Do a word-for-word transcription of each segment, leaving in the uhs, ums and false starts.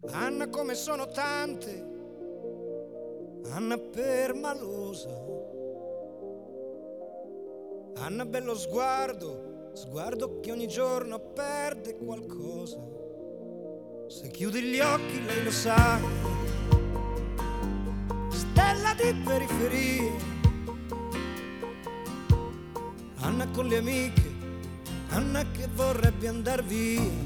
Anna come sono tante, Anna permalosa, Anna bello sguardo, sguardo che ogni giorno perde qualcosa. Se chiudi gli occhi lei lo sa, stella di periferia. Anna con le amiche, Anna che vorrebbe andar via.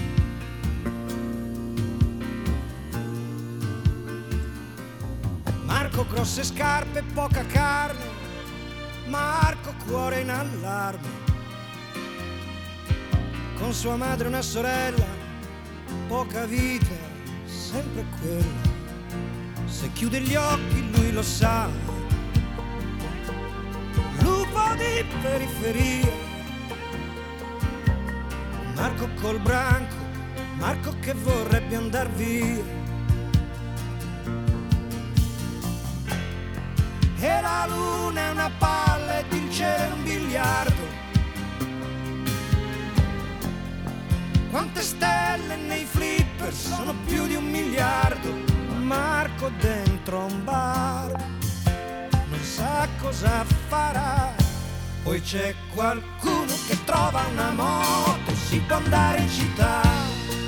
Marco grosse scarpe, poca carne, Marco cuore in allarme. Con sua madre una sorella, poca vita, sempre quella. Se chiude gli occhi lui lo sa, lupo di periferia. Marco col branco, Marco che vorrebbe andar via. E la luna è una palla ed il cielo è un biliardo. Quante stelle nei flipper, sono più di un miliardo. Marco dentro un bar, non sa cosa farà. Poi c'è qualcuno che trova una moto, si può andare in città.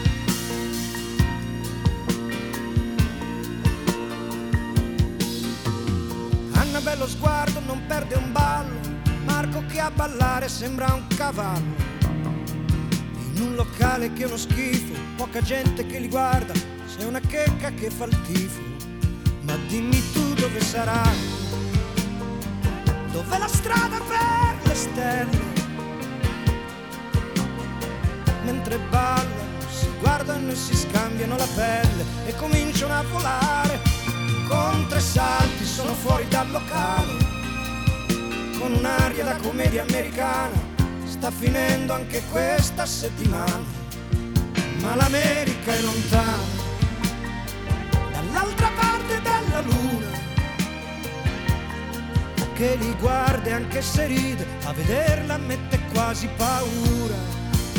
Anna bello sguardo, non perde un ballo, Marco che a ballare sembra un cavallo. In un locale che è uno schifo, poca gente che li guarda, sei una checca che fa il tifo. Ma dimmi tu dove sarà, dov'è la strada per le stelle? Mentre ballano, si guardano e si scambiano la pelle e cominciano a volare. Con tre salti sono fuori dal locale, con un'aria da commedia americana. Sta finendo anche questa settimana, ma l'America è lontana, dall'altra parte della luna, che li guarda e anche se ride, a vederla mette quasi paura.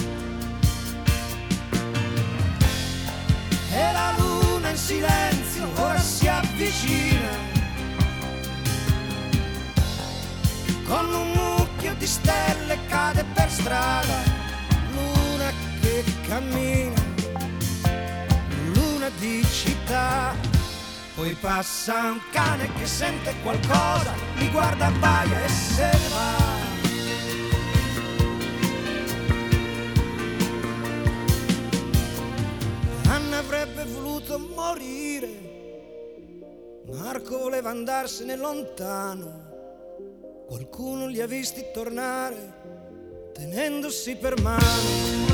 E la luna in silenzio ora si avvicina, con un mucchio di stelle cade per strada. Luna che cammina, luna di città. Poi passa un cane che sente qualcosa, li guarda, abbaia e se ne va. Anna avrebbe voluto morire, Marco voleva andarsene lontano. Qualcuno li ha visti tornare tenendosi per mano.